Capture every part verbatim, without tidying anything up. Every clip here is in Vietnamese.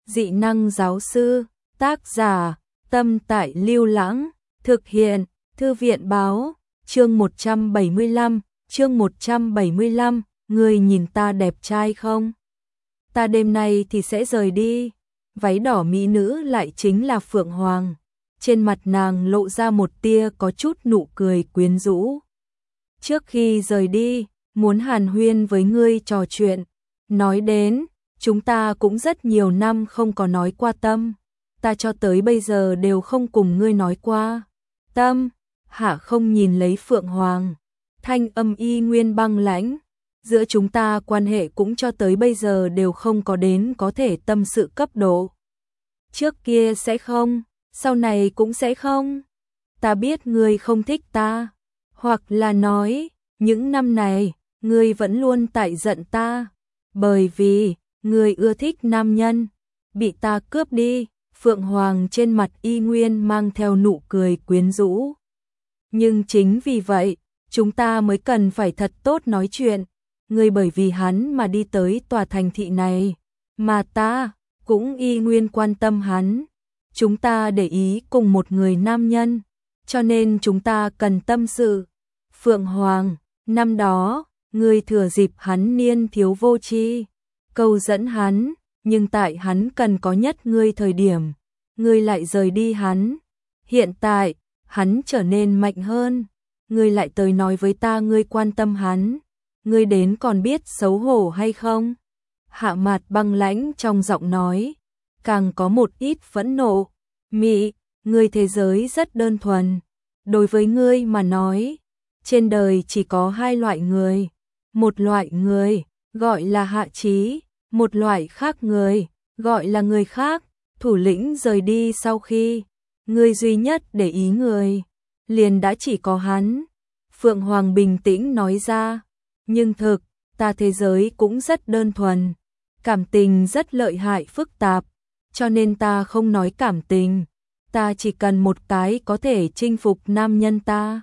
Dị năng giáo sư, tác giả, Tâm Tại Lưu Lãng, thực hiện, Thư viện báo, chương một trăm bảy mươi lăm, chương một trăm bảy mươi lăm, người nhìn ta đẹp trai không? Ta đêm nay thì sẽ rời đi. Váy đỏ mỹ nữ lại chính là Phượng Hoàng. Trên mặt nàng lộ ra một tia có chút nụ cười quyến rũ. Trước khi rời đi, muốn hàn huyên với ngươi trò chuyện. Nói đến, chúng ta cũng rất nhiều năm không có nói qua Tâm. Ta cho tới bây giờ đều không cùng ngươi nói qua. Tâm, Hạ không nhìn lấy Phượng Hoàng. Thanh âm y nguyên băng lãnh. Giữa chúng ta quan hệ cũng cho tới bây giờ đều không có đến có thể tâm sự cấp độ. Trước kia sẽ không, sau này cũng sẽ không. Ta biết ngươi không thích ta. Hoặc là nói, những năm này, ngươi vẫn luôn tại giận ta. Bởi vì, ngươi ưa thích nam nhân. Bị ta cướp đi. Phượng Hoàng trên mặt y nguyên mang theo nụ cười quyến rũ. Nhưng chính vì vậy, chúng ta mới cần phải thật tốt nói chuyện. Ngươi bởi vì hắn mà đi tới tòa thành thị này, mà ta cũng y nguyên quan tâm hắn. Chúng ta để ý cùng một người nam nhân, cho nên chúng ta cần tâm sự. Phượng Hoàng, năm đó, ngươi thừa dịp hắn niên thiếu vô tri, câu dẫn hắn, nhưng tại hắn cần có nhất ngươi thời điểm, ngươi lại rời đi hắn. Hiện tại, hắn trở nên mạnh hơn, ngươi lại tới nói với ta ngươi quan tâm hắn. Ngươi đến còn biết xấu hổ hay không? Hạ Mạt băng lãnh trong giọng nói, càng có một ít phẫn nộ. Mị, ngươi thế giới rất đơn thuần. Đối với ngươi mà nói, trên đời chỉ có hai loại người. Một loại người, gọi là Hạ Chí, một loại khác người, gọi là người khác. Thủ lĩnh rời đi sau khi, ngươi duy nhất để ý người, liền đã chỉ có hắn. Phượng Hoàng bình tĩnh nói ra. Nhưng thực, ta thế giới cũng rất đơn thuần, cảm tình rất lợi hại phức tạp, cho nên ta không nói cảm tình, ta chỉ cần một cái có thể chinh phục nam nhân ta.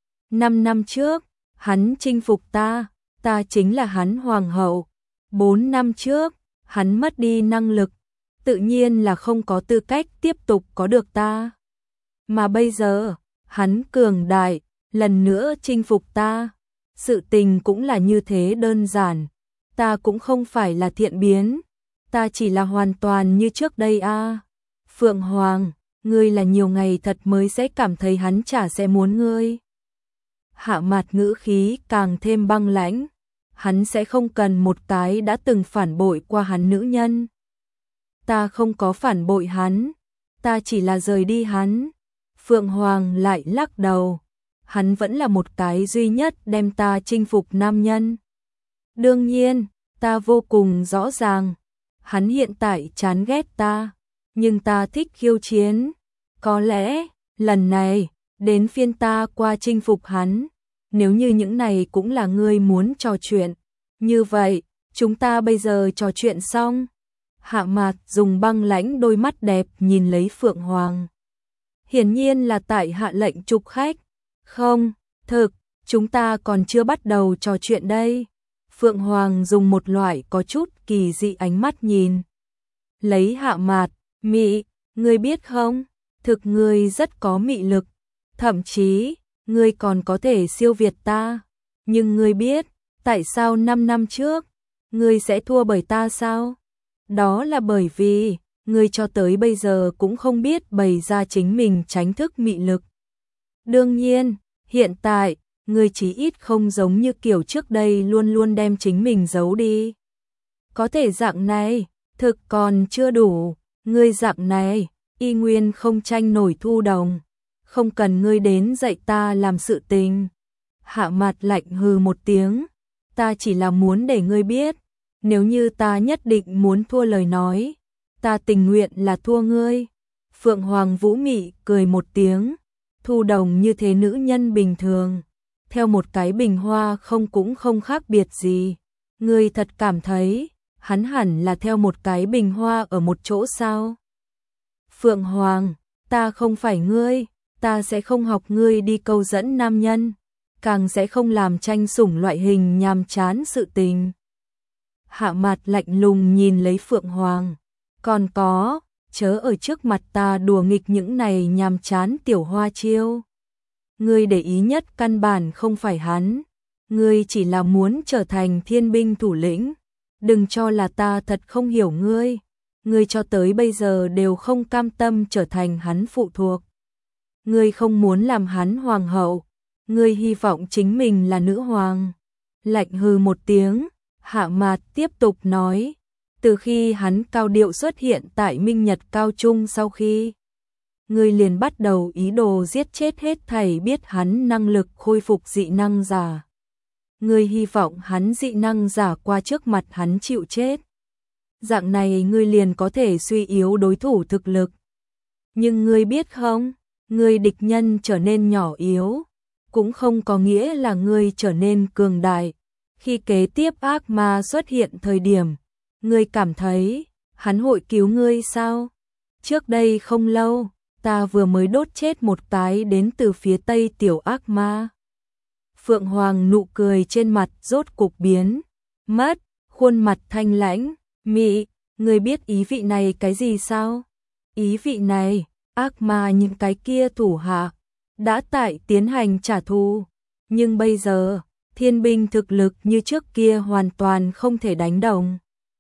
Năm năm trước, hắn chinh phục ta, ta chính là hắn hoàng hậu. Bốn năm trước, hắn mất đi năng lực, tự nhiên là không có tư cách tiếp tục có được ta. Mà bây giờ, hắn cường đại, lần nữa chinh phục ta. Sự tình cũng là như thế đơn giản, ta cũng không phải là thiện biến, ta chỉ là hoàn toàn như trước đây a. À. Phượng Hoàng, ngươi là nhiều ngày thật mới sẽ cảm thấy hắn chả sẽ muốn ngươi. Hạ Mạt ngữ khí càng thêm băng lãnh, hắn sẽ không cần một cái đã từng phản bội qua hắn nữ nhân. Ta không có phản bội hắn, ta chỉ là rời đi hắn. Phượng Hoàng lại lắc đầu. Hắn vẫn là một cái duy nhất đem ta chinh phục nam nhân. Đương nhiên, ta vô cùng rõ ràng, hắn hiện tại chán ghét ta, nhưng ta thích khiêu chiến. Có lẽ, lần này, đến phiên ta qua chinh phục hắn. Nếu như những này cũng là ngươi muốn trò chuyện, như vậy, chúng ta bây giờ trò chuyện xong. Hạ Mạt dùng băng lãnh đôi mắt đẹp nhìn lấy Phượng Hoàng. Hiển nhiên là tại hạ lệnh trục khách. Không, thực, chúng ta còn chưa bắt đầu trò chuyện đây. Phượng Hoàng dùng một loại có chút kỳ dị ánh mắt nhìn. Lấy Hạ Mạt, mị, ngươi biết không, thực ngươi rất có mị lực. Thậm chí, ngươi còn có thể siêu việt ta. Nhưng ngươi biết, tại sao năm năm trước, ngươi sẽ thua bởi ta sao? Đó là bởi vì, ngươi cho tới bây giờ cũng không biết bày ra chính mình tránh thức mị lực. Đương nhiên, hiện tại, ngươi chí ít không giống như kiểu trước đây luôn luôn đem chính mình giấu đi. Có thể dạng này, thực còn chưa đủ, ngươi dạng này, y nguyên không tranh nổi Thu Đồng. Không cần ngươi đến dạy ta làm sự tình. Hạ Mạt lạnh hừ một tiếng, ta chỉ là muốn để ngươi biết, nếu như ta nhất định muốn thua lời nói, ta tình nguyện là thua ngươi. Phượng Hoàng Vũ Mị cười một tiếng. Thu Đồng như thế nữ nhân bình thường, theo một cái bình hoa không cũng không khác biệt gì. Ngươi thật cảm thấy, hắn hẳn là theo một cái bình hoa ở một chỗ sao? Phượng Hoàng, ta không phải ngươi, ta sẽ không học ngươi đi câu dẫn nam nhân, càng sẽ không làm tranh sủng loại hình nhàm chán sự tình. Hạ Mạt lạnh lùng nhìn lấy Phượng Hoàng, Còn có, chớ ở trước mặt ta đùa nghịch những này nhàm chán tiểu hoa chiêu. Ngươi để ý nhất căn bản không phải hắn, ngươi chỉ là muốn trở thành thiên binh thủ lĩnh. Đừng cho là ta thật không hiểu ngươi, ngươi cho tới bây giờ đều không cam tâm trở thành hắn phụ thuộc. Ngươi không muốn làm hắn hoàng hậu, ngươi hy vọng chính mình là nữ hoàng. Lạnh hừ một tiếng, Hạ Mạt tiếp tục nói, từ khi hắn cao điệu xuất hiện tại Minh Nhật Cao Trung sau khi, ngươi liền bắt đầu ý đồ giết chết hết thảy biết hắn năng lực khôi phục dị năng giả. Ngươi hy vọng hắn dị năng giả qua trước mặt hắn chịu chết. Dạng này ngươi liền có thể suy yếu đối thủ thực lực. Nhưng ngươi biết không, ngươi địch nhân trở nên nhỏ yếu, cũng không có nghĩa là ngươi trở nên cường đại. Khi kế tiếp ác ma xuất hiện thời điểm, ngươi cảm thấy hắn hội cứu ngươi sao? Trước đây không lâu, ta vừa mới đốt chết một cái đến từ phía tây tiểu ác ma. Phượng Hoàng nụ cười trên mặt rốt cục biến mất, khuôn mặt thanh lãnh, mị, ngươi biết ý vị này cái gì sao? Ý vị này, ác ma những cái kia thủ hạ đã tại tiến hành trả thù, nhưng bây giờ, thiên binh thực lực như trước kia hoàn toàn không thể đánh đồng.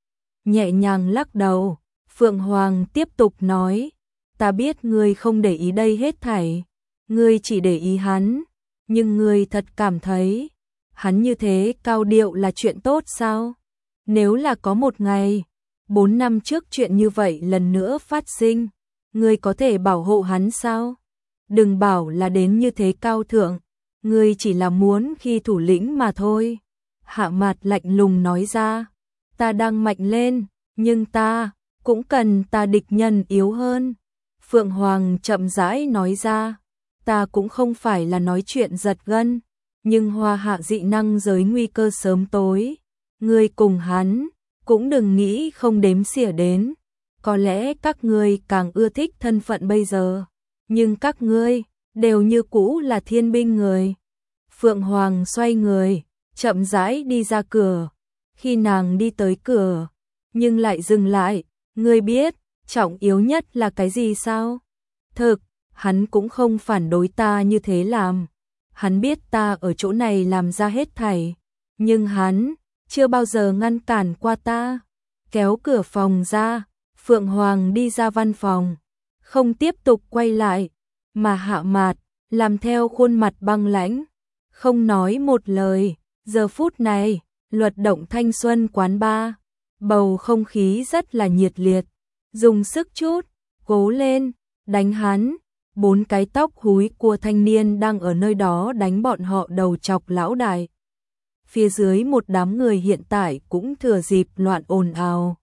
Nhẹ nhàng lắc đầu, Phượng Hoàng tiếp tục nói, ta biết ngươi không để ý đây hết thảy, ngươi chỉ để ý hắn, nhưng ngươi thật cảm thấy, hắn như thế cao điệu là chuyện tốt sao? Nếu là có một ngày, bốn năm trước chuyện như vậy lần nữa phát sinh, ngươi có thể bảo hộ hắn sao? Đừng bảo là đến như thế cao thượng, ngươi chỉ là muốn khi thủ lĩnh mà thôi. Hạ Mạt lạnh lùng nói ra, ta đang mạnh lên, nhưng ta cũng cần ta địch nhân yếu hơn. Phượng Hoàng chậm rãi nói ra, ta cũng không phải là nói chuyện giật gân, nhưng Hoa Hạ dị năng giới nguy cơ sớm tối, ngươi cùng hắn cũng đừng nghĩ không đếm xỉa đến. Có lẽ các ngươi càng ưa thích thân phận bây giờ, nhưng các ngươi đều như cũ là thiên binh người. Phượng Hoàng xoay người, chậm rãi đi ra cửa. Khi nàng đi tới cửa, nhưng lại dừng lại, ngươi biết, trọng yếu nhất là cái gì sao? Thực, hắn cũng không phản đối ta như thế làm. Hắn biết ta ở chỗ này làm ra hết thảy, nhưng hắn chưa bao giờ ngăn cản qua ta. Kéo cửa phòng ra, Phượng Hoàng đi ra văn phòng, không tiếp tục quay lại, mà Hạ Mạt làm theo khuôn mặt băng lãnh, không nói một lời. Giờ phút này, Luật Động Thanh Xuân quán bar, bầu không khí rất là nhiệt liệt. Dùng sức chút, cố lên, đánh hắn. Bốn cái tóc húi của thanh niên đang ở nơi đó đánh bọn họ đầu chọc lão đại. Phía dưới một đám người hiện tại cũng thừa dịp loạn ồn ào.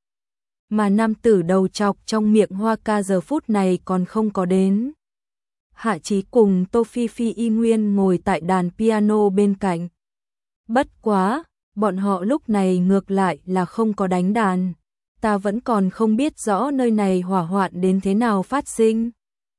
Mà nam tử đầu chọc trong miệng Hoa Ca giờ phút này còn không có đến. Hạ Chí cùng Tô Phi Phi y nguyên ngồi tại đàn piano bên cạnh. Bất quá, bọn họ lúc này ngược lại là không có đánh đàn. Ta vẫn còn không biết rõ nơi này hỏa hoạn đến thế nào phát sinh.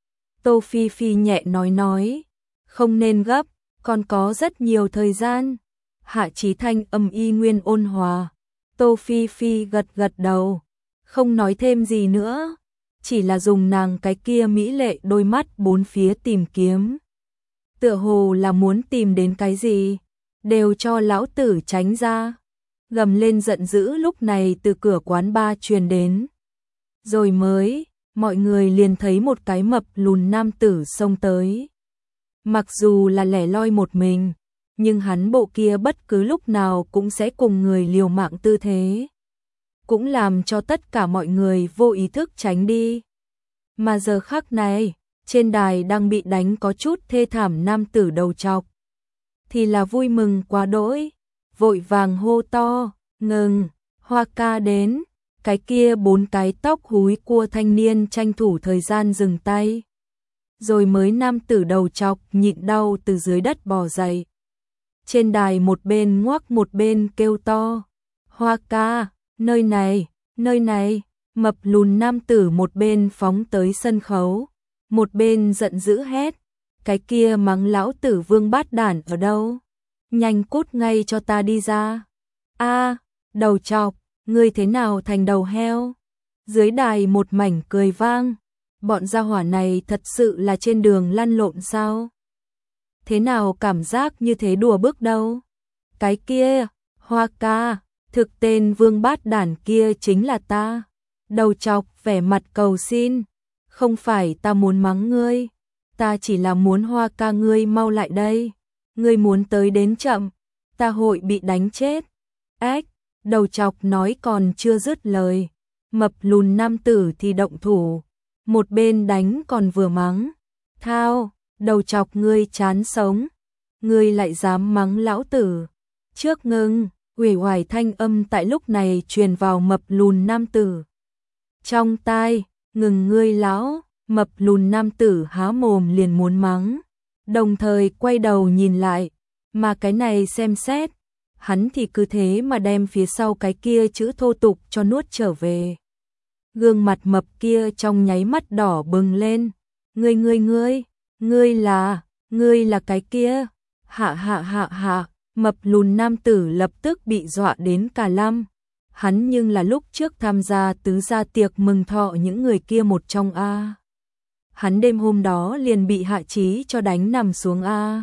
Tô Phi Phi nhẹ nói nói, không nên gấp, còn có rất nhiều thời gian. Hạ Chí thanh âm y nguyên ôn hòa. Tô Phi Phi gật gật đầu, không nói thêm gì nữa, chỉ là dùng nàng cái kia mỹ lệ đôi mắt bốn phía tìm kiếm. Tựa hồ là muốn tìm đến cái gì, đều cho lão tử tránh ra. Gầm lên giận dữ lúc này từ cửa quán bar truyền đến. Rồi mới, mọi người liền thấy một cái mập lùn nam tử xông tới. Mặc dù là lẻ loi một mình, nhưng hắn bộ kia bất cứ lúc nào cũng sẽ cùng người liều mạng tư thế, cũng làm cho tất cả mọi người vô ý thức tránh đi. Mà giờ khắc này, trên đài đang bị đánh có chút thê thảm nam tử đầu trọc, thì là vui mừng quá đỗi, vội vàng hô to, ngừng, Hoa Ca đến. Cái kia bốn cái tóc húi cua thanh niên tranh thủ thời gian dừng tay. Rồi mới nam tử đầu chọc nhịn đau từ dưới đất bò dậy. Trên đài một bên ngoác một bên kêu to, Hoa Ca, nơi này, nơi này. Mập lùn nam tử một bên phóng tới sân khấu, một bên giận dữ hét, cái kia mắng lão tử vương bát đản ở đâu? Nhanh cút ngay cho ta đi ra. A, đầu chọc, ngươi thế nào thành đầu heo? Dưới đài một mảnh cười vang, bọn gia hỏa này thật sự là trên đường lăn lộn sao? Thế nào cảm giác như thế đùa bước đâu? Cái kia, Hoa ca, thực tên vương bát đản kia chính là ta. Đầu chọc vẻ mặt cầu xin, không phải ta muốn mắng ngươi, ta chỉ là muốn Hoa ca ngươi mau lại đây, ngươi muốn tới đến chậm, ta hội bị đánh chết. Ếch, đầu chọc nói còn chưa dứt lời, mập lùn nam tử thì động thủ, một bên đánh còn vừa mắng, thao, đầu chọc ngươi chán sống, ngươi lại dám mắng lão tử. Trước ngưng, uể oải thanh âm tại lúc này truyền vào mập lùn nam tử trong tai, ngừng ngươi lão. Mập lùn nam tử há mồm liền muốn mắng, đồng thời quay đầu nhìn lại, mà cái này xem xét, hắn thì cứ thế mà đem phía sau cái kia chữ thô tục cho nuốt trở về. Gương mặt mập kia trong nháy mắt đỏ bừng lên, ngươi ngươi ngươi, ngươi là, ngươi là cái kia, hạ hạ hạ hạ, mập lùn nam tử lập tức bị dọa đến cả lăm. Hắn nhưng là lúc trước tham gia tứ gia tiệc mừng thọ những người kia một trong a. Hắn đêm hôm đó liền bị Hạ Chí cho đánh nằm xuống a.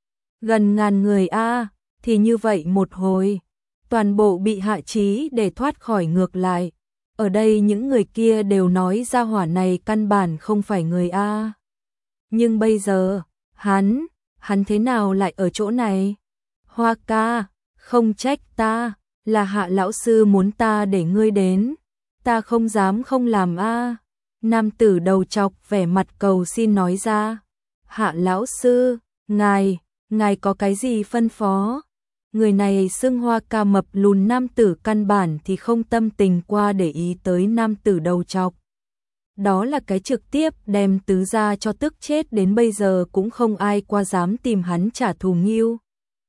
Gần ngàn người a, thì như vậy một hồi, toàn bộ bị Hạ Chí để thoát khỏi ngược lại. Ở đây những người kia đều nói gia hỏa này căn bản không phải người a. Nhưng bây giờ, hắn, hắn thế nào lại ở chỗ này? Hoa ca, không trách ta, là Hạ lão sư muốn ta để ngươi đến, ta không dám không làm a. Nam tử đầu chọc vẻ mặt cầu xin nói ra, Hạ lão sư, ngài, ngài có cái gì phân phó? Người này xưng Hoa ca mập lùn nam tử căn bản thì không tâm tình qua để ý tới nam tử đầu chọc. Đó là cái trực tiếp đem tứ gia cho tức chết đến bây giờ cũng không ai qua dám tìm hắn trả thù nghiêu.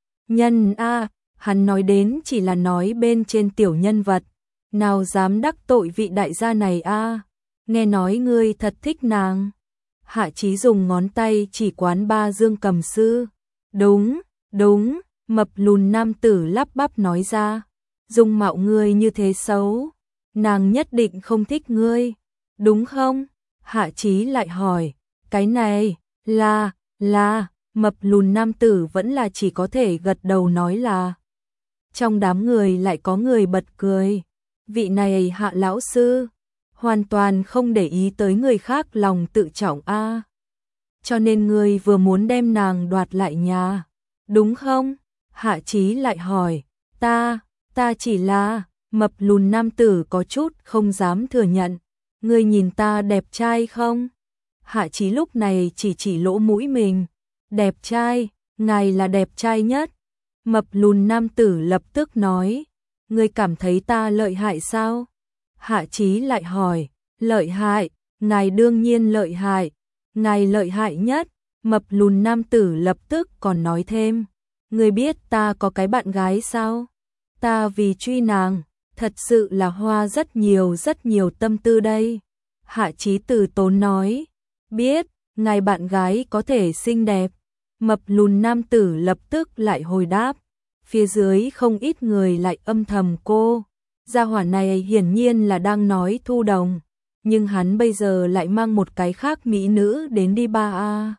Nhân a, hắn nói đến chỉ là nói bên trên tiểu nhân vật, nào dám đắc tội vị đại gia này a. Nghe nói ngươi thật thích nàng. Hạ Chí dùng ngón tay chỉ quán ba Dương Cầm Sư. Đúng, đúng, mập lùn nam tử lắp bắp nói ra. Dung mạo ngươi như thế xấu, nàng nhất định không thích ngươi, đúng không? Hạ Chí lại hỏi, cái này, là, là, mập lùn nam tử vẫn là chỉ có thể gật đầu nói là. Trong đám người lại có người bật cười. Vị này Hạ lão sư hoàn toàn không để ý tới người khác lòng tự trọng a. Cho nên ngươi vừa muốn đem nàng đoạt lại nhà, đúng không? Hạ Chí lại hỏi, ta, ta chỉ là, mập lùn nam tử có chút không dám thừa nhận, ngươi nhìn ta đẹp trai không? Hạ Chí lúc này chỉ chỉ lỗ mũi mình, đẹp trai, ngài là đẹp trai nhất. Mập lùn nam tử lập tức nói, ngươi cảm thấy ta lợi hại sao? Hạ Chí lại hỏi, lợi hại, ngài đương nhiên lợi hại, ngài lợi hại nhất. Mập lùn nam tử lập tức còn nói thêm, ngươi biết ta có cái bạn gái sao? Ta vì truy nàng, thật sự là hoa rất nhiều rất nhiều tâm tư đây. Hạ Chí từ tốn nói, biết, ngài bạn gái có thể xinh đẹp. Mập lùn nam tử lập tức lại hồi đáp, phía dưới không ít người lại âm thầm cô. Gia hỏa này hiển nhiên là đang nói Thu Đồng, nhưng hắn bây giờ lại mang một cái khác mỹ nữ đến đi ba a.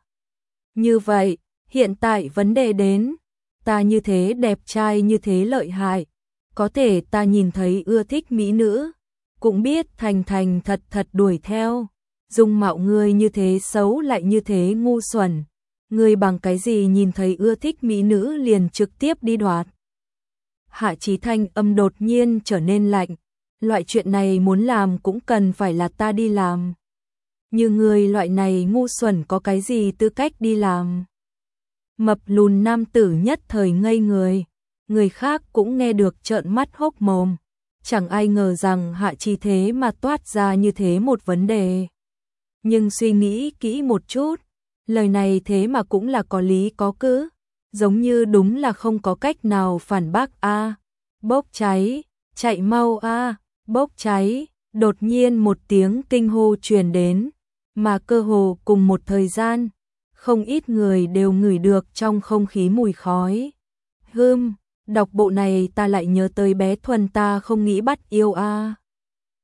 Như vậy, hiện tại vấn đề đến, ta như thế đẹp trai như thế lợi hại, có thể ta nhìn thấy ưa thích mỹ nữ, cũng biết thành thành thật thật đuổi theo, dung mạo ngươi như thế xấu lại như thế ngu xuẩn, ngươi bằng cái gì nhìn thấy ưa thích mỹ nữ liền trực tiếp đi đoạt. Hạ Chí thanh âm đột nhiên trở nên lạnh, loại chuyện này muốn làm cũng cần phải là ta đi làm. Như người loại này ngu xuẩn có cái gì tư cách đi làm? Mập lùn nam tử nhất thời ngây người, người khác cũng nghe được trợn mắt hốc mồm. Chẳng ai ngờ rằng Hạ Chí thế mà toát ra như thế một vấn đề. Nhưng suy nghĩ kỹ một chút, lời này thế mà cũng là có lý có cứ, giống như đúng là không có cách nào phản bác a. À, bốc cháy, chạy mau a, à, bốc cháy. Đột nhiên một tiếng kinh hô truyền đến, mà cơ hồ cùng một thời gian, không ít người đều ngửi được trong không khí mùi khói. Hừm, đọc bộ này ta lại nhớ tới bé Thuần ta không nghĩ bắt yêu a. À.